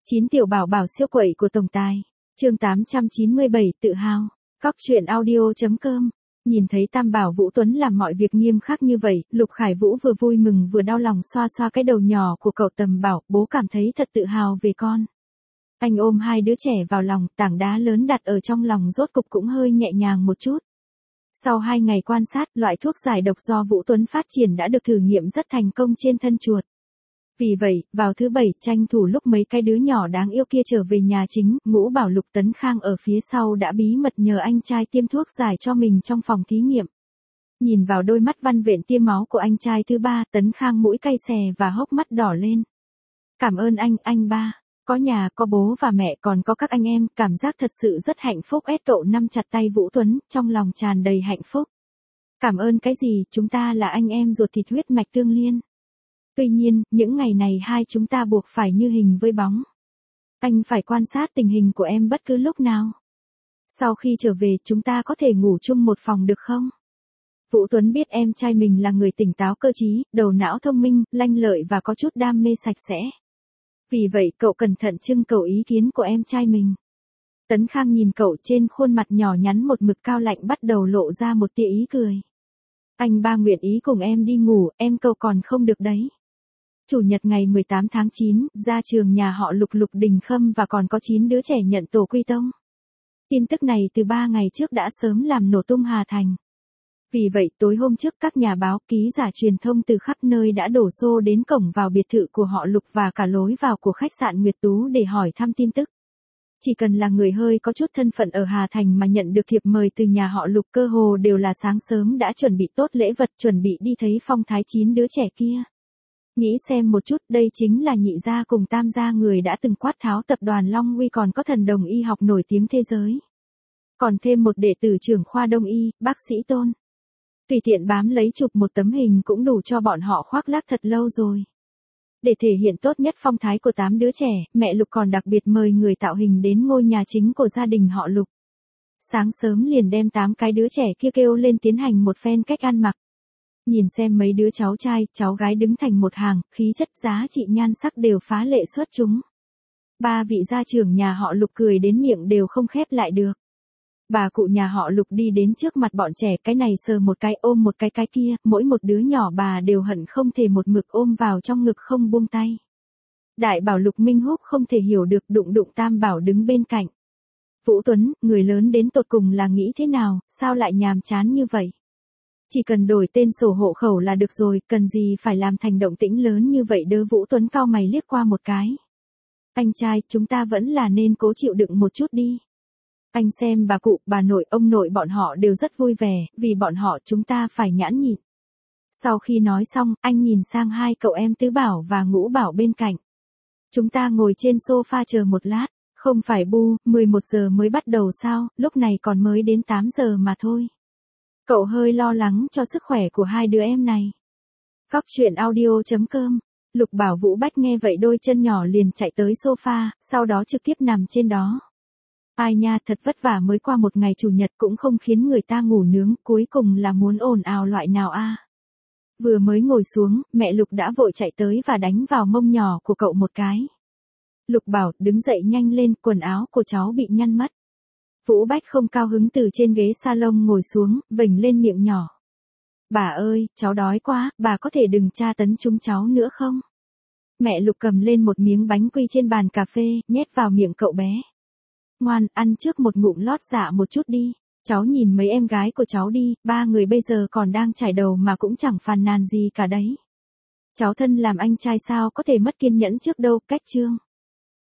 9 tiểu bảo bảo siêu quậy của tổng tài. Chương 897 tự hào. Cóc truyện audio.com. Nhìn thấy Tam Bảo Vũ Tuấn làm mọi việc nghiêm khắc như vậy, Lục Khải Vũ vừa vui mừng vừa đau lòng xoa xoa cái đầu nhỏ của cậu Tầm Bảo, bố cảm thấy thật tự hào về con. Anh ôm hai đứa trẻ vào lòng, tảng đá lớn đặt ở trong lòng rốt cục cũng hơi nhẹ nhàng một chút. Sau 2 ngày quan sát, loại thuốc giải độc do Vũ Tuấn phát triển đã được thử nghiệm rất thành công trên thân chuột. Vì vậy, vào thứ Bảy, tranh thủ lúc mấy cái đứa nhỏ đáng yêu kia trở về nhà chính, Ngũ bảo Lục Tấn Khang ở phía sau đã bí mật nhờ anh trai tiêm thuốc giải cho mình trong phòng thí nghiệm. Nhìn vào đôi mắt văn vện tiêm máu của anh trai thứ ba, Tấn Khang mũi cay xè và hốc mắt đỏ lên. Cảm ơn anh ba. Có nhà, có bố và mẹ còn có các anh em, cảm giác thật sự rất hạnh phúc. Cậu nắm chặt tay Vũ Tuấn, trong lòng tràn đầy hạnh phúc. Cảm ơn cái gì, chúng ta là anh em ruột thịt huyết mạch tương liên. Tuy nhiên, những ngày này hai chúng ta buộc phải như hình với bóng. Anh phải quan sát tình hình của em bất cứ lúc nào. Sau khi trở về chúng ta có thể ngủ chung một phòng được không? Vũ Tuấn biết em trai mình là người tỉnh táo cơ trí, đầu não thông minh, lanh lợi và có chút đam mê sạch sẽ. Vì vậy cậu cẩn thận trưng cầu ý kiến của em trai mình. Tấn Khang nhìn cậu, trên khuôn mặt nhỏ nhắn một mực cao lạnh bắt đầu lộ ra một tia ý cười. Anh ba nguyện ý cùng em đi ngủ, em cậu còn không được đấy. Chủ nhật ngày 18 tháng 9, ra trường nhà họ Lục Lục Đình Khâm và còn có 9 đứa trẻ nhận tổ quy tông. Tin tức này từ 3 ngày trước đã sớm làm nổ tung Hà Thành. Vì vậy tối hôm trước các nhà báo, ký giả truyền thông từ khắp nơi đã đổ xô đến cổng vào biệt thự của họ Lục và cả lối vào của khách sạn Nguyệt Tú để hỏi thăm tin tức. Chỉ cần là người hơi có chút thân phận ở Hà Thành mà nhận được thiệp mời từ nhà họ Lục cơ hồ đều là sáng sớm đã chuẩn bị tốt lễ vật, chuẩn bị đi thấy phong thái 9 đứa trẻ kia. Nghĩ xem một chút, đây chính là nhị gia cùng tam gia người đã từng quát tháo tập đoàn Long Uy, còn có thần đồng y học nổi tiếng thế giới. Còn thêm một đệ tử trưởng khoa Đông y, bác sĩ Tôn. Tùy tiện bám lấy chụp một tấm hình cũng đủ cho bọn họ khoác lác thật lâu rồi. Để thể hiện tốt nhất phong thái của 8 đứa trẻ, mẹ Lục còn đặc biệt mời người tạo hình đến ngôi nhà chính của gia đình họ Lục. Sáng sớm liền đem 8 cái đứa trẻ kia kêu lên tiến hành một phen cách ăn mặc. Nhìn xem mấy đứa cháu trai, cháu gái đứng thành một hàng, khí chất giá trị nhan sắc đều phá lệ xuất chúng. 3 vị gia trưởng nhà họ Lục cười đến miệng đều không khép lại được. Bà cụ nhà họ Lục đi đến trước mặt bọn trẻ, cái này sờ một cái ôm một cái kia, mỗi một đứa nhỏ bà đều hận không thể một mực ôm vào trong ngực không buông tay. Đại bảo Lục Minh Húc không thể hiểu được, đụng Tam Bảo đứng bên cạnh. Vũ Tuấn, người lớn đến tột cùng là nghĩ thế nào, sao lại nhàm chán như vậy? Chỉ cần đổi tên sổ hộ khẩu là được rồi, cần gì phải làm thành động tĩnh lớn như vậy đơ. Vũ Tuấn cau mày liếc qua một cái. Anh trai, chúng ta vẫn là nên cố chịu đựng một chút đi. Anh xem bà cụ, bà nội, ông nội bọn họ đều rất vui vẻ, vì bọn họ chúng ta phải nhẫn nhịn. Sau khi nói xong, anh nhìn sang hai cậu em Tứ Bảo và Ngũ Bảo bên cạnh. Chúng ta ngồi trên sofa chờ một lát, không phải bu, 11 giờ mới bắt đầu sao, lúc này còn mới đến 8 giờ mà thôi. Cậu hơi lo lắng cho sức khỏe của hai đứa em này. Cóc truyện audio.com. Lục Bảo Vũ Bách nghe vậy đôi chân nhỏ liền chạy tới sofa, sau đó trực tiếp nằm trên đó. Ai nha, thật vất vả mới qua một ngày chủ nhật cũng không khiến người ta ngủ nướng, cuối cùng là muốn ồn ào loại nào a? Vừa mới ngồi xuống, mẹ Lục đã vội chạy tới và đánh vào mông nhỏ của cậu một cái. Lục bảo, đứng dậy nhanh lên, quần áo của cháu bị nhăn mất. Vũ Bách không cao hứng từ trên ghế salon ngồi xuống, vểnh lên miệng nhỏ. Bà ơi, cháu đói quá, bà có thể đừng tra tấn chúng cháu nữa không? Mẹ Lục cầm lên một miếng bánh quy trên bàn cà phê, nhét vào miệng cậu bé. Ngoan, ăn trước một ngụm lót dạ một chút đi. Cháu nhìn mấy em gái của cháu đi, 3 người bây giờ còn đang trải đầu mà cũng chẳng phàn nàn gì cả đấy. Cháu thân làm anh trai sao có thể mất kiên nhẫn trước đâu, cách chương.